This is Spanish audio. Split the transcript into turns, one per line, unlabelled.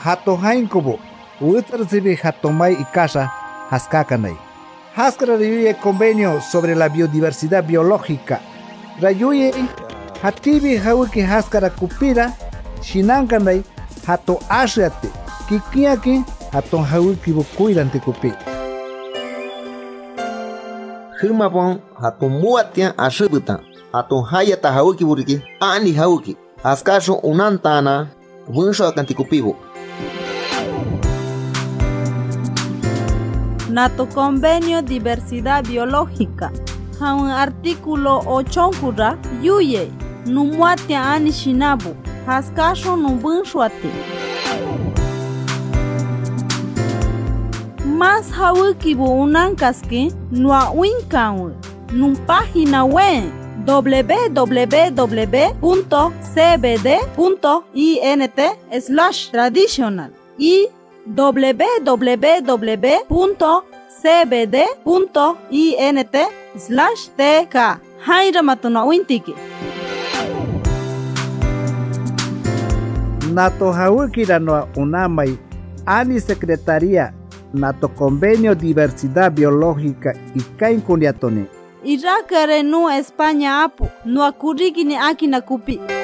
hato hainkobo, Utarzibi hatomai y casa, Haskakanay. Haskara rayuye convenio sobre la biodiversidad biológica. Rayuye hatibi hawiki haskara kupira, Shinankanay, hato ashiate, kikiaki, haton hawiki bukuirante kupi.
Hirmapon haton muatian ashibutan, haton hayata hawiki buriki, ani hawiki. Haskasho unantana, winsho akantikupibo.
Nato convenio diversidad biológica. Un artículo 8 kura yuye numuatia ani shinabu haskasho nubunshuati. Mas hawikibu unankaski nua winkanwe num página web www.cbd.int/traditional y www.cbd.int/tk. Haira matuna wintiki.
Nato hawikira no unamai ani secretaría nato convenio diversidad biológica y kain kuliatone.
Irakare no España apu no akuriki ni aki na kupi.